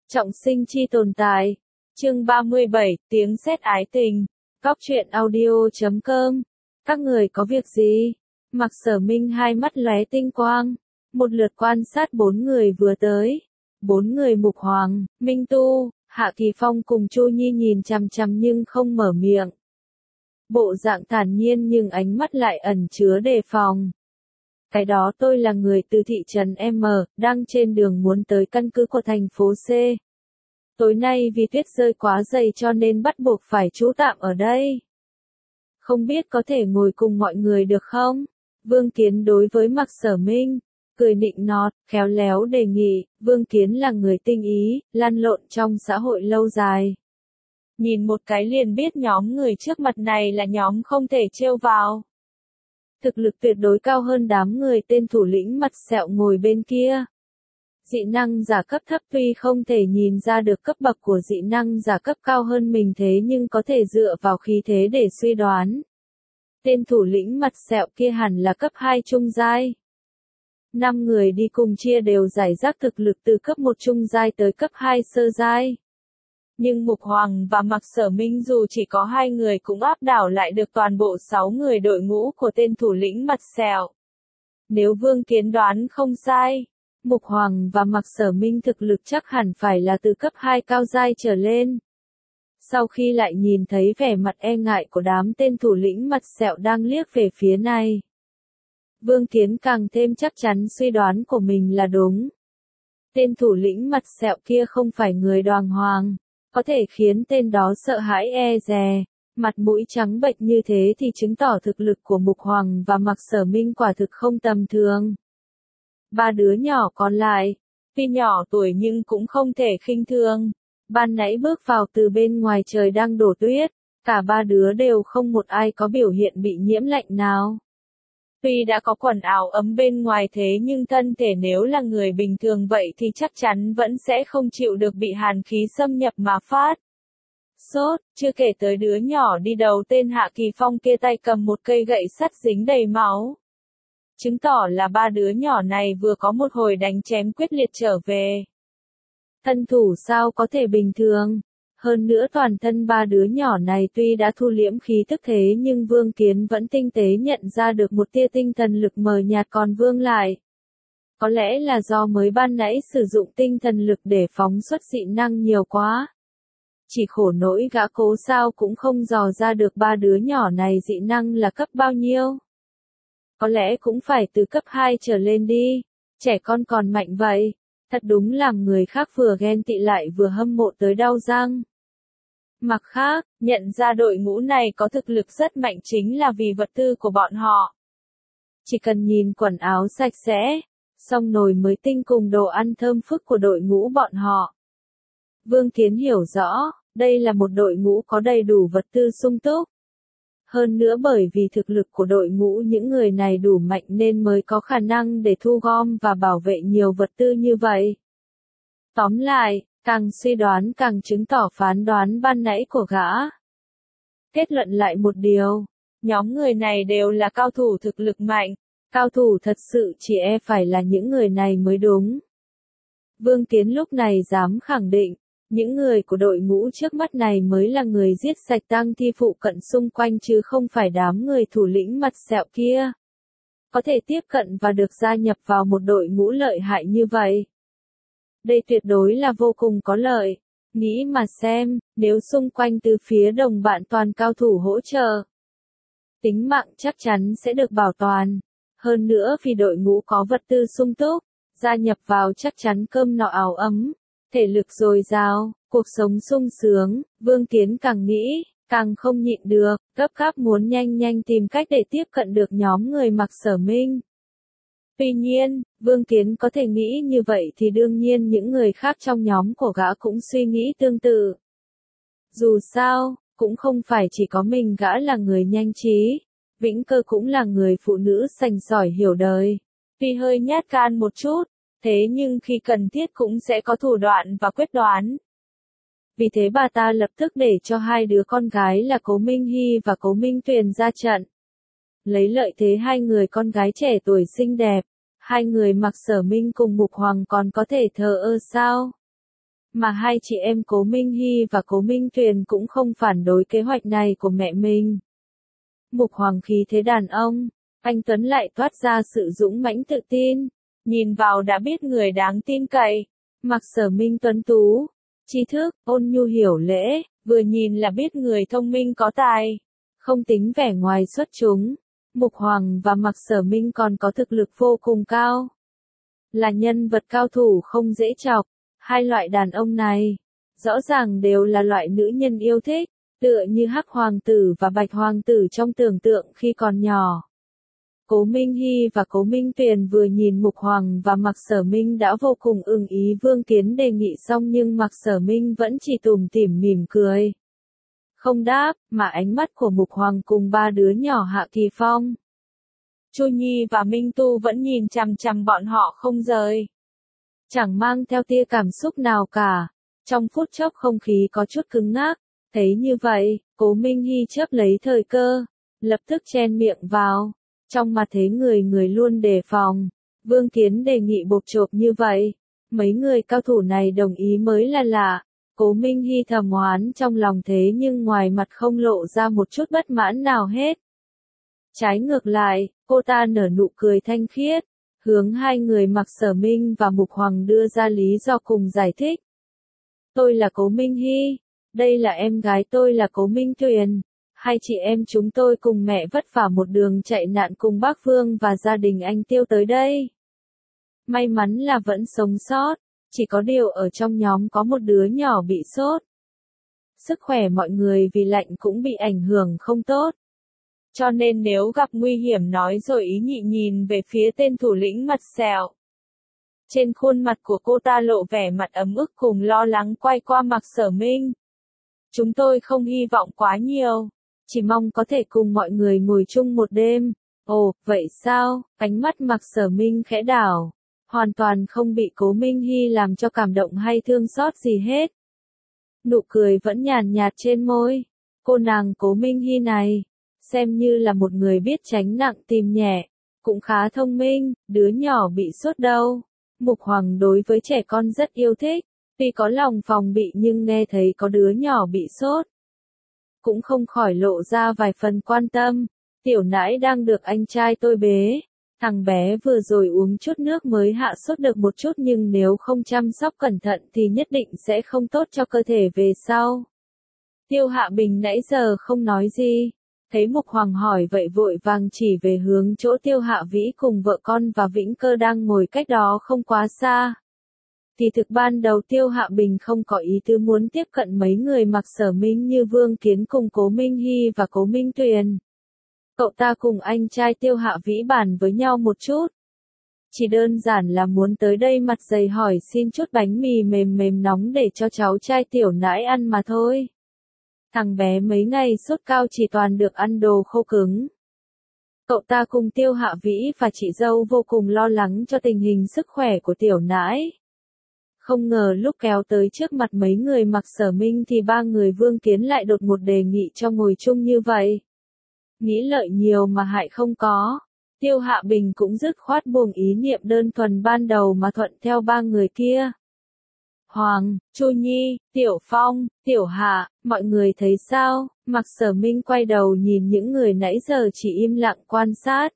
Trọng sinh chi tồn tại. Chương 37, tiếng sét ái tình. Góc truyện audio.com. Các người có việc gì? Mạc Sở Minh hai mắt lóe tinh quang. Một lượt quan sát bốn người vừa tới. Bốn người Mục Hoàng, Minh Tu, Hạ Kỳ Phong cùng Chu Nhi nhìn chằm chằm nhưng không mở miệng. Bộ dạng thản nhiên nhưng ánh mắt lại ẩn chứa đề phòng. Cái đó tôi là người từ thị trấn M, đang trên đường muốn tới căn cứ của thành phố C. Tối nay vì tuyết rơi quá dày cho nên bắt buộc phải trú tạm ở đây. Không biết có thể ngồi cùng mọi người được không? Vương Kiến đối với Mạc Sở Minh, cười nịnh nọt, khéo léo đề nghị. Vương Kiến là người tinh ý, lăn lộn trong xã hội lâu dài. Nhìn một cái liền biết nhóm người trước mặt này là nhóm không thể trêu vào. Thực lực tuyệt đối cao hơn đám người tên thủ lĩnh mặt sẹo ngồi bên kia. Dị năng giả cấp thấp tuy không thể nhìn ra được cấp bậc của dị năng giả cấp cao hơn mình thế nhưng có thể dựa vào khí thế để suy đoán. Tên thủ lĩnh mặt sẹo kia hẳn là cấp 2 trung giai. 5 người đi cùng chia đều giải rác thực lực từ cấp 1 trung giai tới cấp 2 sơ giai. Nhưng Mục Hoàng và Mạc Sở Minh dù chỉ có 2 người cũng áp đảo lại được toàn bộ 6 người đội ngũ của tên thủ lĩnh mặt sẹo. Nếu Vương Kiến đoán không sai, Mục Hoàng và Mạc Sở Minh thực lực chắc hẳn phải là từ cấp 2 cao giai trở lên. Sau khi lại nhìn thấy vẻ mặt e ngại của đám tên thủ lĩnh mặt sẹo đang liếc về phía này, Vương Kiến càng thêm chắc chắn suy đoán của mình là đúng. Tên thủ lĩnh mặt sẹo kia không phải người đàng hoàng, có thể khiến tên đó sợ hãi e dè, mặt mũi trắng bệch như thế thì chứng tỏ thực lực của Mục Hoàng và Mạc Sở Minh quả thực không tầm thường. Ba đứa nhỏ còn lại, tuy nhỏ tuổi nhưng cũng không thể khinh thường. Ban nãy bước vào từ bên ngoài trời đang đổ tuyết, cả ba đứa đều không một ai có biểu hiện bị nhiễm lạnh nào. Tuy đã có quần áo ấm bên ngoài thế nhưng thân thể nếu là người bình thường vậy thì chắc chắn vẫn sẽ không chịu được bị hàn khí xâm nhập mà phát sốt, chưa kể tới đứa nhỏ đi đầu tên Hạ Kỳ Phong kia tay cầm một cây gậy sắt dính đầy máu. Chứng tỏ là ba đứa nhỏ này vừa có một hồi đánh chém quyết liệt trở về. Thân thủ sao có thể bình thường. Hơn nữa toàn thân ba đứa nhỏ này tuy đã thu liễm khí tức thế nhưng Vương Kiến vẫn tinh tế nhận ra được một tia tinh thần lực mờ nhạt còn vương lại. Có lẽ là do mới ban nãy sử dụng tinh thần lực để phóng xuất dị năng nhiều quá. Chỉ khổ nỗi gã cố sao cũng không dò ra được ba đứa nhỏ này dị năng là cấp bao nhiêu. Có lẽ cũng phải từ cấp 2 trở lên đi, trẻ con còn mạnh vậy, thật đúng làm người khác vừa ghen tị lại vừa hâm mộ tới đau răng. Mặt khác, nhận ra đội ngũ này có thực lực rất mạnh chính là vì vật tư của bọn họ. Chỉ cần nhìn quần áo sạch sẽ, xong nồi mới tinh cùng đồ ăn thơm phức của đội ngũ bọn họ. Vương Kiến hiểu rõ, đây là một đội ngũ có đầy đủ vật tư sung túc. Hơn nữa bởi vì thực lực của đội ngũ những người này đủ mạnh nên mới có khả năng để thu gom và bảo vệ nhiều vật tư như vậy. Tóm lại, càng suy đoán càng chứng tỏ phán đoán ban nãy của gã. Kết luận lại một điều, nhóm người này đều là cao thủ thực lực mạnh, cao thủ thật sự chỉ e phải là những người này mới đúng. Vương Kiến lúc này dám khẳng định, những người của đội ngũ trước mắt này mới là người giết sạch tang thi phụ cận xung quanh chứ không phải đám người thủ lĩnh mặt sẹo kia. Có thể tiếp cận và được gia nhập vào một đội ngũ lợi hại như vậy. Đây tuyệt đối là vô cùng có lợi. Nghĩ mà xem, nếu xung quanh từ phía đồng bạn toàn cao thủ hỗ trợ, tính mạng chắc chắn sẽ được bảo toàn. Hơn nữa vì đội ngũ có vật tư sung túc, gia nhập vào chắc chắn cơm no áo ấm, thể lực dồi dào, cuộc sống sung sướng. Vương Kiến càng nghĩ, càng không nhịn được, gấp gáp muốn nhanh nhanh tìm cách để tiếp cận được nhóm người Mạc Sở Minh. Tuy nhiên, Vương Kiến có thể nghĩ như vậy thì đương nhiên những người khác trong nhóm của gã cũng suy nghĩ tương tự. Dù sao, cũng không phải chỉ có mình gã là người nhanh trí, Vĩnh Cơ cũng là người phụ nữ sành sỏi hiểu đời. Tuy hơi nhát gan một chút, thế nhưng khi cần thiết cũng sẽ có thủ đoạn và quyết đoán. Vì thế bà ta lập tức để cho hai đứa con gái là Cố Minh Hy và Cố Minh Tuyền ra trận. Lấy lợi thế hai người con gái trẻ tuổi xinh đẹp, hai người Mạc Sở Minh cùng Mục Hoàng còn có thể thờ ơ sao? mà hai chị em Cố Minh Hy và Cố Minh Tuyền cũng không phản đối kế hoạch này của mẹ mình. Mục Hoàng khí thế đàn ông, anh Tuấn lại toát ra sự dũng mãnh tự tin, nhìn vào đã biết người đáng tin cậy. Mặc Sở Minh tuấn tú, tri thức, ôn nhu hiểu lễ, vừa nhìn là biết người thông minh có tài. Không tính vẻ ngoài xuất chúng, Mục Hoàng và Mặc Sở Minh còn có thực lực vô cùng cao. Là nhân vật cao thủ không dễ chọc, hai loại đàn ông này, rõ ràng đều là loại nữ nhân yêu thích, tựa như Hắc Hoàng tử và Bạch Hoàng tử trong tưởng tượng khi còn nhỏ. Cố Minh Hy và Cố Minh Tuyền vừa nhìn Mục Hoàng và Mặc Sở Minh đã vô cùng ưng ý Vương Kiến đề nghị xong nhưng Mặc Sở Minh vẫn chỉ tủm tỉm mỉm cười. Không đáp, mà ánh mắt của Mục Hoàng cùng ba đứa nhỏ Hạ Kỳ Phong, Chu Nhi và Minh Tu vẫn nhìn chằm chằm bọn họ không rời. Chẳng mang theo tia cảm xúc nào cả. Trong phút chốc không khí có chút cứng ngắc. Thấy như vậy, Cố Minh Hy chớp lấy thời cơ, lập tức chen miệng vào. Trong mặt thế người người luôn đề phòng. Vương Kiến đề nghị bộp chộp như vậy. Mấy người cao thủ này đồng ý mới là lạ. Cố Minh Hy thầm oán trong lòng thế nhưng ngoài mặt không lộ ra một chút bất mãn nào hết. Trái ngược lại, cô ta nở nụ cười thanh khiết, hướng hai người Mặc Sở Minh và Mục Hoàng đưa ra lý do cùng giải thích. Tôi là Cố Minh Hy, đây là em gái tôi là Cố Minh Tuyền, hai chị em chúng tôi cùng mẹ vất vả một đường chạy nạn cùng bác Vương và gia đình anh Tiêu tới đây. May mắn là vẫn sống sót, chỉ có điều ở trong nhóm có một đứa nhỏ bị sốt. Sức khỏe mọi người vì lạnh cũng bị ảnh hưởng không tốt. Cho nên nếu gặp nguy hiểm nói rồi ý nhị nhìn về phía tên thủ lĩnh mặt sẹo. Trên khuôn mặt của cô ta lộ vẻ mặt ấm ức cùng lo lắng quay qua Mặc Sở Minh. Chúng tôi không hy vọng quá nhiều, chỉ mong có thể cùng mọi người ngồi chung một đêm. Ồ, vậy sao? Ánh mắt Mặc Sở Minh khẽ đảo, hoàn toàn không bị Cố Minh Hy làm cho cảm động hay thương xót gì hết. Nụ cười vẫn nhàn nhạt trên môi. Cô nàng Cố Minh Hy này, xem như là một người biết tránh nặng tìm nhẹ, cũng khá thông minh, đứa nhỏ bị sốt đâu. Mục Hoàng đối với trẻ con rất yêu thích, tuy có lòng phòng bị nhưng nghe thấy có đứa nhỏ bị sốt, cũng không khỏi lộ ra vài phần quan tâm. Tiểu nãi đang được anh trai tôi bế, thằng bé vừa rồi uống chút nước mới hạ sốt được một chút nhưng nếu không chăm sóc cẩn thận thì nhất định sẽ không tốt cho cơ thể về sau. Tiêu Hạ Bình nãy giờ không nói gì. Thấy Mục Hoàng hỏi vậy vội vàng chỉ về hướng chỗ Tiêu Hạ Vĩ cùng vợ con và Vĩnh Cơ đang ngồi cách đó không quá xa. Kỳ thực ban đầu Tiêu Hạ Bình không có ý tứ muốn tiếp cận mấy người Mặc Sở Minh như Vương Kiến cùng Cố Minh Hy và Cố Minh Tuyền. Cậu ta cùng anh trai Tiêu Hạ Vĩ bàn với nhau một chút. Chỉ đơn giản là muốn tới đây mặt dày hỏi xin chút bánh mì mềm mềm nóng để cho cháu trai Tiểu Nãi ăn mà thôi. Thằng bé mấy ngày sốt cao chỉ toàn được ăn đồ khô cứng. Cậu ta cùng Tiêu Hạ Vĩ và chị dâu vô cùng lo lắng cho tình hình sức khỏe của Tiểu Nãi. Không ngờ lúc kéo tới trước mặt mấy người Mặc Sở Minh thì ba người Vương Kiến lại đột một đề nghị cho ngồi chung như vậy. Nghĩ lợi nhiều mà hại không có. Tiêu Hạ Bình cũng dứt khoát buông ý niệm đơn thuần ban đầu mà thuận theo ba người kia. Hoàng, Chu Nhi, Tiểu Phong, Tiểu Hạ, mọi người thấy sao? Mặc Sở Minh quay đầu nhìn những người nãy giờ chỉ im lặng quan sát.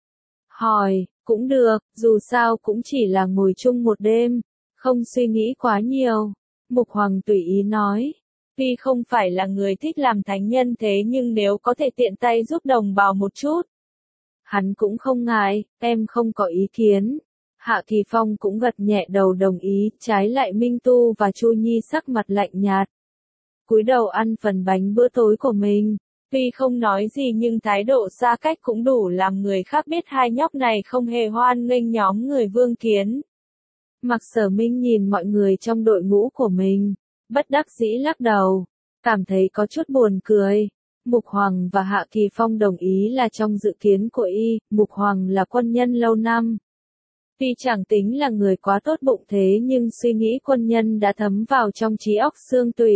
Hỏi, cũng được, dù sao cũng chỉ là ngồi chung một đêm, không suy nghĩ quá nhiều. Mục Hoàng tùy ý nói, tuy không phải là người thích làm thánh nhân thế nhưng nếu có thể tiện tay giúp đồng bào một chút, hắn cũng không ngại, em không có ý kiến. Hạ Kỳ Phong cũng gật nhẹ đầu đồng ý, trái lại Minh Tu và Chu Nhi sắc mặt lạnh nhạt. Cúi đầu ăn phần bánh bữa tối của mình, tuy không nói gì nhưng thái độ xa cách cũng đủ làm người khác biết hai nhóc này không hề hoan nghênh nhóm người Vương Kiến. Mặc Sở Minh nhìn mọi người trong đội ngũ của mình, bất đắc dĩ lắc đầu, cảm thấy có chút buồn cười. Mục Hoàng và Hạ Kỳ Phong đồng ý là trong dự kiến của y, Mục Hoàng là quân nhân lâu năm. Tuy chẳng tính là người quá tốt bụng thế nhưng suy nghĩ quân nhân đã thấm vào trong trí óc xương tủy.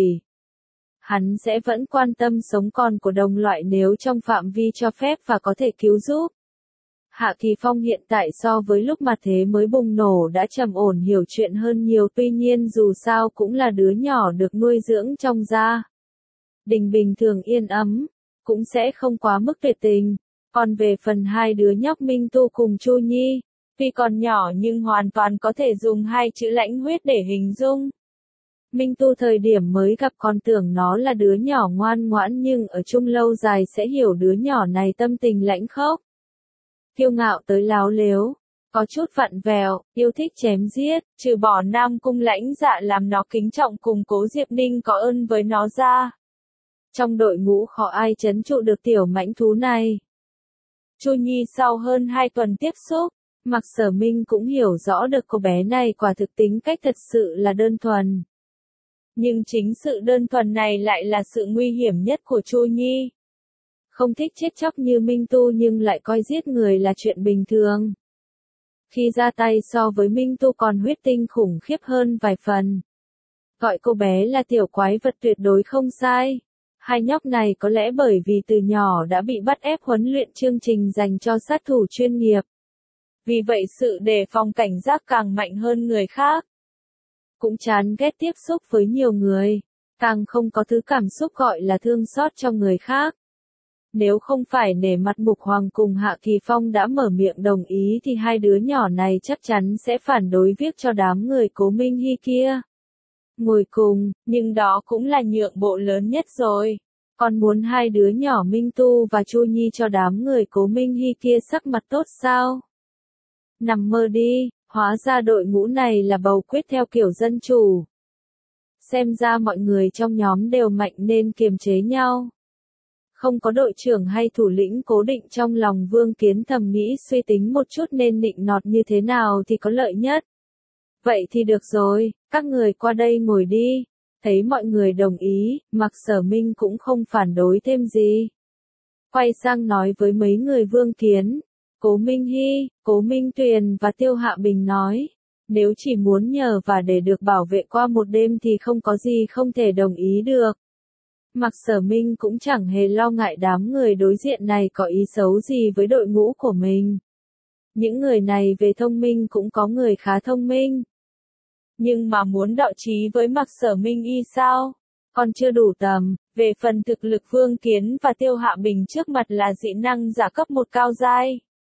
Hắn sẽ vẫn quan tâm sống còn của đồng loại nếu trong phạm vi cho phép và có thể cứu giúp. Hạ Kỳ Phong hiện tại so với lúc mà thế mới bùng nổ đã trầm ổn hiểu chuyện hơn nhiều, tuy nhiên dù sao cũng là đứa nhỏ được nuôi dưỡng trong gia đình bình thường yên ấm, cũng sẽ không quá mức tuyệt tình. Còn về phần hai đứa nhóc Minh Tu cùng Chu Nhi, tuy còn nhỏ nhưng hoàn toàn có thể dùng hai chữ lãnh huyết để hình dung. Minh Tu thời điểm mới gặp còn tưởng nó là đứa nhỏ ngoan ngoãn, nhưng ở chung lâu dài sẽ hiểu đứa nhỏ này tâm tình lãnh khốc, kiêu ngạo tới láo lếu, có chút vặn vẹo, yêu thích chém giết, trừ bỏ Nam Cung Lãnh Dạ làm nó kính trọng cùng Cố Diệp Ninh có ơn với nó ra. Trong đội ngũ khó ai trấn trụ được tiểu mãnh thú này. Chu Nhi sau hơn 2 tuần tiếp xúc, Mạc Sở Minh cũng hiểu rõ được cô bé này quả thực tính cách thật sự là đơn thuần. Nhưng chính sự đơn thuần này lại là sự nguy hiểm nhất của Chu Nhi. Không thích chết chóc như Minh Tu nhưng lại coi giết người là chuyện bình thường. Khi ra tay so với Minh Tu còn huyết tinh khủng khiếp hơn vài phần. Gọi cô bé là tiểu quái vật tuyệt đối không sai. Hai nhóc này có lẽ bởi vì từ nhỏ đã bị bắt ép huấn luyện chương trình dành cho sát thủ chuyên nghiệp. Vì vậy sự đề phòng cảnh giác càng mạnh hơn người khác. Cũng chán ghét tiếp xúc với nhiều người, càng không có thứ cảm xúc gọi là thương xót cho người khác. Nếu không phải nể mặt Mục Hoàng cùng Hạ Kỳ Phong đã mở miệng đồng ý thì hai đứa nhỏ này chắc chắn sẽ phản đối viết cho đám người Cố Minh Hy kia. Ngồi cùng, nhưng đó cũng là nhượng bộ lớn nhất rồi. Còn muốn hai đứa nhỏ Minh Tu và Chu Nhi cho đám người Cố Minh Hy kia sắc mặt tốt sao? Nằm mơ đi, hóa ra đội ngũ này là bầu quyết theo kiểu dân chủ. Xem ra mọi người trong nhóm đều mạnh nên kiềm chế nhau. Không có đội trưởng hay thủ lĩnh cố định trong lòng Vương Kiến thầm nghĩ suy tính một chút nên nịnh nọt như thế nào thì có lợi nhất. Vậy thì được rồi, các người qua đây ngồi đi. Thấy mọi người đồng ý, Mạc Sở Minh cũng không phản đối thêm gì. Quay sang nói với mấy người Vương Kiến, Cố Minh Hy, Cố Minh Tuyền và Tiêu Hạ Bình nói, nếu chỉ muốn nhờ và để được bảo vệ qua một đêm thì không có gì không thể đồng ý được. Mạc Sở Minh cũng chẳng hề lo ngại đám người đối diện này có ý xấu gì với đội ngũ của mình. Những người này về thông minh cũng có người khá thông minh. Nhưng mà muốn đọ trí với Mạc Sở Minh y sao? Còn chưa đủ tầm, về phần thực lực Vương Kiến và Tiêu Hạ Bình trước mặt là dị năng giả cấp 1 cao giai.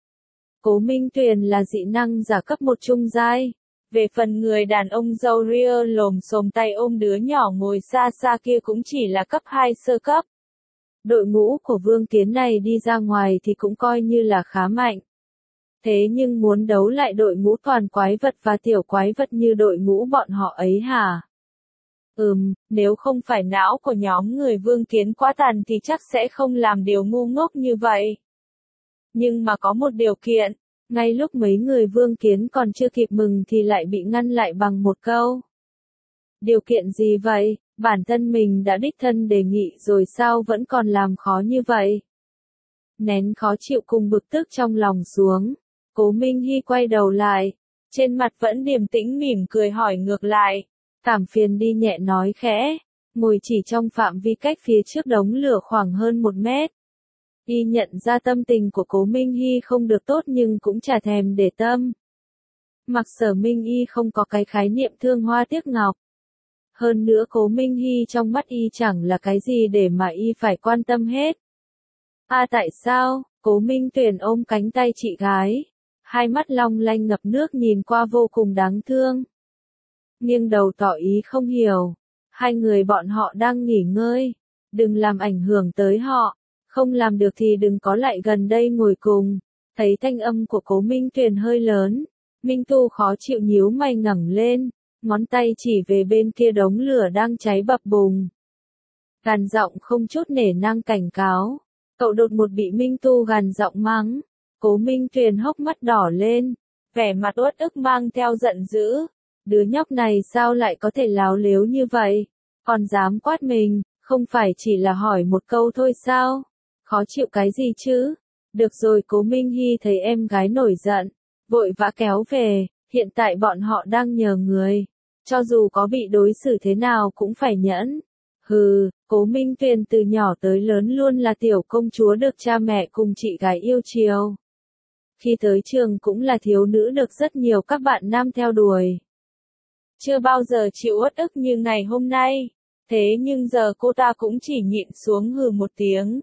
Cố Minh Tuyền là dị năng giả cấp 1 trung giai. Về phần người đàn ông râu ria lồm xồm tay ôm đứa nhỏ ngồi xa xa kia cũng chỉ là cấp 2 sơ cấp. Đội ngũ của Vương Kiến này đi ra ngoài thì cũng coi như là khá mạnh. Thế nhưng muốn đấu lại đội ngũ toàn quái vật và tiểu quái vật như đội ngũ bọn họ ấy hả? Nếu không phải não của nhóm người Vương Kiến quá tàn thì chắc sẽ không làm điều ngu ngốc như vậy. Nhưng mà có một điều kiện, ngay lúc mấy người Vương Kiến còn chưa kịp mừng thì lại bị ngăn lại bằng một câu. Điều kiện gì vậy? Bản thân mình đã đích thân đề nghị rồi sao vẫn còn làm khó như vậy? Nén khó chịu cùng bực tức trong lòng xuống. Cố Minh Hy quay đầu lại, trên mặt vẫn điềm tĩnh mỉm cười hỏi ngược lại. Cảm phiền đi nhẹ nói khẽ, ngồi chỉ trong phạm vi cách phía trước đống lửa khoảng hơn 1 mét. Y nhận ra tâm tình của Cố Minh Hy không được tốt nhưng cũng chả thèm để tâm. Mạc Sở Minh Y không có cái khái niệm thương hoa tiếc ngọc. Hơn nữa Cố Minh Hy trong mắt Y chẳng là cái gì để mà Y phải quan tâm hết. Tại sao? Cố Minh Tuyền ôm cánh tay chị gái. Hai mắt long lanh ngập nước nhìn qua vô cùng đáng thương. Nghiêng đầu tỏ ý không hiểu. Hai người bọn họ đang nghỉ ngơi. Đừng làm ảnh hưởng tới họ. Không làm được thì đừng có lại gần đây ngồi cùng. Thấy thanh âm của Cố Minh Tuyền hơi lớn. Minh Tu khó chịu nhíu mày ngẩng lên. Ngón tay chỉ về bên kia đống lửa đang cháy bập bùng. Gằn giọng không chút nể nang cảnh cáo. Cậu đột ngột bị Minh Tu gằn giọng mắng. Cố Minh Tuyền hốc mắt đỏ lên. Vẻ mặt uất ức mang theo giận dữ. Đứa nhóc này sao lại có thể láo lếu như vậy? Còn dám quát mình, không phải chỉ là hỏi một câu thôi sao? Khó chịu cái gì chứ? Được rồi, Cố Minh Hy thấy em gái nổi giận, vội vã kéo về, hiện tại bọn họ đang nhờ người. Cho dù có bị đối xử thế nào cũng phải nhẫn. Cố Minh Tuyền từ nhỏ tới lớn luôn là tiểu công chúa được cha mẹ cùng chị gái yêu chiều. Khi tới trường cũng là thiếu nữ được rất nhiều các bạn nam theo đuổi. Chưa bao giờ chịu uất ức như ngày hôm nay. Thế nhưng giờ cô ta cũng chỉ nhịn xuống hừ một tiếng.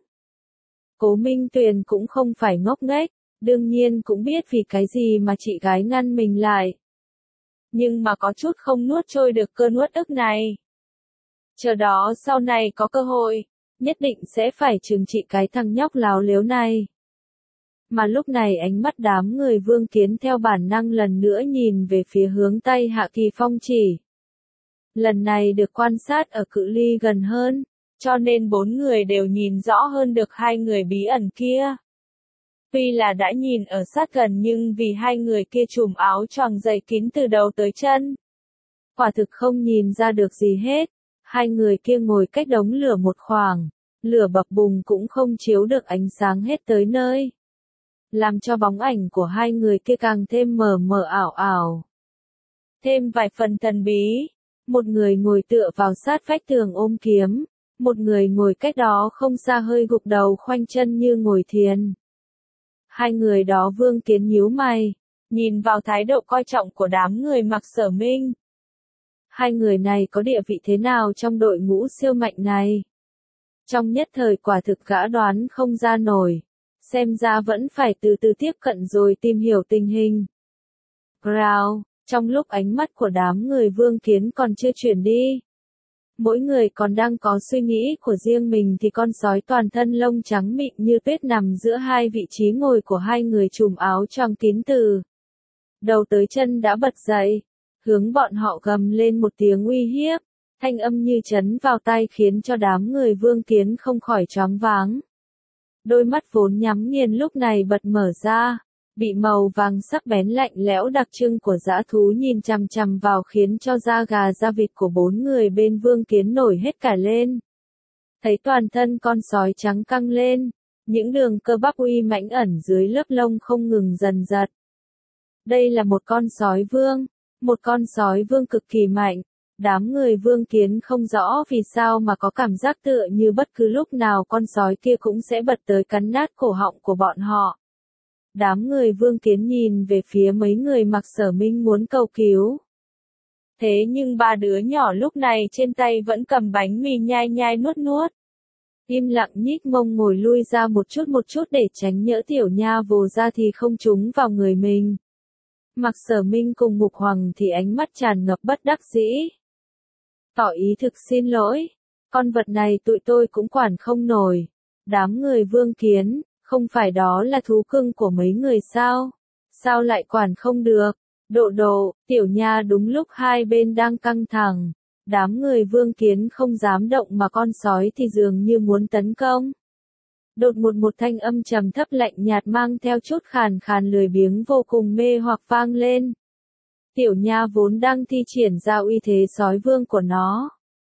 Cố Minh Tuyền cũng không phải ngốc nghếch, đương nhiên cũng biết vì cái gì mà chị gái ngăn mình lại. Nhưng mà có chút không nuốt trôi được cơn uất ức này. Chờ đó sau này có cơ hội, nhất định sẽ phải trừng trị cái thằng nhóc láo lếu này. Mà lúc này ánh mắt đám người Vương Kiến theo bản năng lần nữa nhìn về phía hướng Tây Hạ Kỳ Phong chỉ. Lần này được quan sát ở cự ly gần hơn, cho nên bốn người đều nhìn rõ hơn được hai người bí ẩn kia. Tuy là đã nhìn ở sát gần nhưng vì hai người kia trùm áo choàng dày kín từ đầu tới chân, quả thực không nhìn ra được gì hết. Hai người kia ngồi cách đống lửa một khoảng, lửa bập bùng cũng không chiếu được ánh sáng hết tới nơi, làm cho bóng ảnh của hai người kia càng thêm mờ mờ ảo ảo. Thêm vài phần thần bí, một người ngồi tựa vào sát vách tường ôm kiếm, một người ngồi cách đó không xa hơi gục đầu khoanh chân như ngồi thiền. Hai người đó Vương Kiến nhíu mày, nhìn vào thái độ coi trọng của đám người Mặc Sở Minh. Hai người này có địa vị thế nào trong đội ngũ siêu mạnh này? Trong nhất thời quả thực gã đoán không ra nổi, xem ra vẫn phải từ từ tiếp cận rồi tìm hiểu tình hình. Growl, trong lúc ánh mắt của đám người Vương Kiến còn chưa chuyển đi, mỗi người còn đang có suy nghĩ của riêng mình thì con sói toàn thân lông trắng mịn như tuyết nằm giữa hai vị trí ngồi của hai người trùm áo choàng kín từ đầu tới chân đã bật dậy, hướng bọn họ gầm lên một tiếng uy hiếp, thanh âm như chấn vào tai khiến cho đám người Vương Kiến không khỏi choáng váng. Đôi mắt vốn nhắm nghiền lúc này bật mở ra, bị màu vàng sắc bén lạnh lẽo đặc trưng của dã thú nhìn chằm chằm vào khiến cho da gà da vịt của bốn người bên Vương Kiến nổi hết cả lên. Thấy toàn thân con sói trắng căng lên, những đường cơ bắp uy mãnh ẩn dưới lớp lông không ngừng dần dật. Đây là một con sói vương, một con sói vương cực kỳ mạnh. Đám người Vương Kiến không rõ vì sao mà có cảm giác tựa như bất cứ lúc nào con sói kia cũng sẽ bật tới cắn nát cổ họng của bọn họ. Đám người Vương Kiến nhìn về phía mấy người Mặc Sở Minh muốn cầu cứu. Thế nhưng ba đứa nhỏ lúc này trên tay vẫn cầm bánh mì nhai nhai nuốt nuốt. Im lặng nhích mông ngồi lui ra một chút để tránh nhỡ tiểu nha vồ ra thì không trúng vào người mình. Mặc Sở Minh cùng Mục Hoàng thì ánh mắt tràn ngập bất đắc dĩ. Tỏ ý thực xin lỗi, con vật này tụi tôi cũng quản không nổi. Đám người Vương Kiến, không phải đó là thú cưng của mấy người sao? Sao lại quản không được? Độ, tiểu nha đúng lúc hai bên đang căng thẳng. Đám người Vương Kiến không dám động mà con sói thì dường như muốn tấn công. Đột một thanh âm trầm thấp lạnh nhạt mang theo chút khàn khàn lười biếng vô cùng mê hoặc vang lên. Tiểu nha vốn đang thi triển ra uy thế sói vương của nó.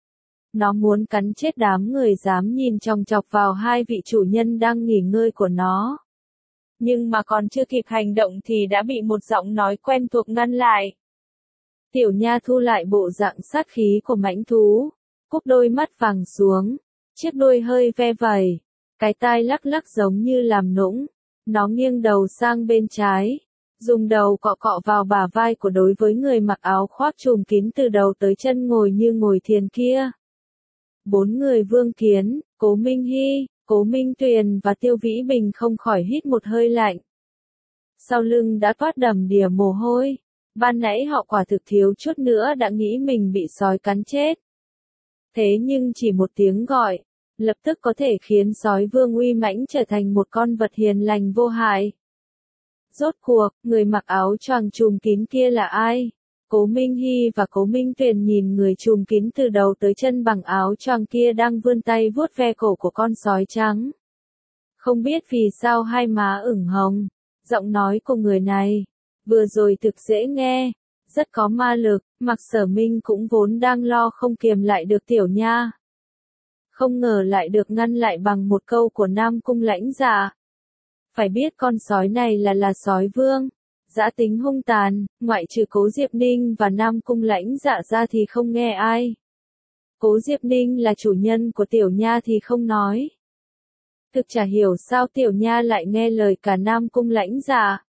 Nó muốn cắn chết đám người dám nhìn chòng chọc vào hai vị chủ nhân đang nghỉ ngơi của nó. Nhưng mà còn chưa kịp hành động thì đã bị một giọng nói quen thuộc ngăn lại. Tiểu nha thu lại bộ dạng sát khí của mãnh thú, cúp đôi mắt vàng xuống, chiếc đuôi hơi ve vẩy, cái tai lắc lắc giống như làm nũng. Nó nghiêng đầu sang bên trái, dùng đầu cọ cọ vào bả vai của đối với người mặc áo khoác trùm kín từ đầu tới chân ngồi như ngồi thiền kia. Bốn người Vương Kiến, Cố Minh Hy, Cố Minh Tuyền và Tiêu Vĩ Bình không khỏi hít một hơi lạnh. Sau lưng đã toát đầm đìa mồ hôi, ban nãy họ quả thực thiếu chút nữa đã nghĩ mình bị sói cắn chết. Thế nhưng chỉ một tiếng gọi, lập tức có thể khiến sói vương uy mãnh trở thành một con vật hiền lành vô hại. Rốt cuộc, người mặc áo choàng trùm kín kia là ai? Cố Minh Hy và Cố Minh Tuyền nhìn người trùm kín từ đầu tới chân bằng áo choàng kia đang vươn tay vuốt ve cổ của con sói trắng. Không biết vì sao hai má ửng hồng, giọng nói của người này, vừa rồi thực dễ nghe, rất có ma lực, Mặc Sở Minh cũng vốn đang lo không kiềm lại được tiểu nha. Không ngờ lại được ngăn lại bằng một câu của Nam Cung Lãnh Dạ. Phải biết con sói này là sói vương, dã tính hung tàn, ngoại trừ Cố Diệp Ninh và Nam Cung Lãnh Dạ ra thì không nghe ai. Cố Diệp Ninh là chủ nhân của tiểu nha thì không nói. Thực chả hiểu sao tiểu nha lại nghe lời cả Nam Cung Lãnh Dạ.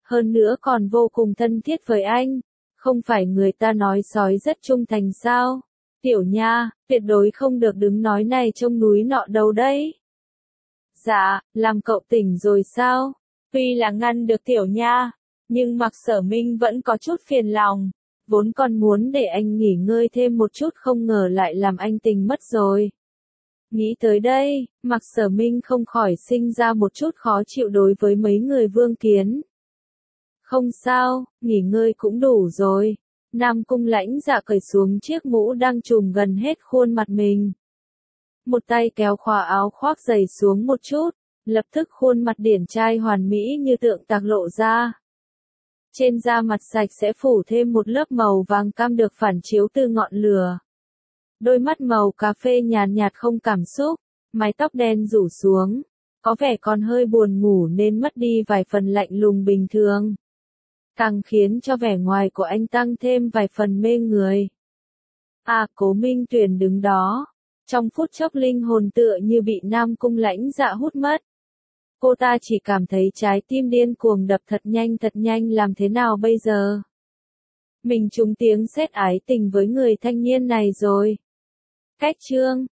Hơn nữa còn vô cùng thân thiết với anh. Không phải người ta nói sói rất trung thành sao? Tiểu Nha, tuyệt đối không được đứng nói này trông núi nọ đâu đấy. Dạ, làm cậu tỉnh rồi sao? Tuy là ngăn được Tiểu Nha, nhưng Mạc Sở Minh vẫn có chút phiền lòng. Vốn còn muốn để anh nghỉ ngơi thêm một chút không ngờ lại làm anh tỉnh mất rồi. Nghĩ tới đây, Mạc Sở Minh không khỏi sinh ra một chút khó chịu đối với mấy người Vương Kiến. Không sao, nghỉ ngơi cũng đủ rồi. Nam Cung Lãnh Dạ cởi xuống chiếc mũ đang trùm gần hết khuôn mặt mình. Một tay kéo khóa áo khoác dày xuống một chút, lập tức khuôn mặt điển trai hoàn mỹ như tượng tạc lộ ra. Trên da mặt sạch sẽ phủ thêm một lớp màu vàng cam được phản chiếu từ ngọn lửa. Đôi mắt màu cà phê nhàn nhạt không cảm xúc, mái tóc đen rủ xuống, có vẻ còn hơi buồn ngủ nên mất đi vài phần lạnh lùng bình thường. Càng khiến cho vẻ ngoài của anh tăng thêm vài phần mê người. Cố Minh Tuyền đứng đó. Trong phút chốc linh hồn tựa như bị Nam Cung Lãnh Dạ hút mất. Cô ta chỉ cảm thấy trái tim điên cuồng đập thật nhanh làm thế nào bây giờ? Mình trúng tiếng sét ái tình với người thanh niên này rồi. Cách chương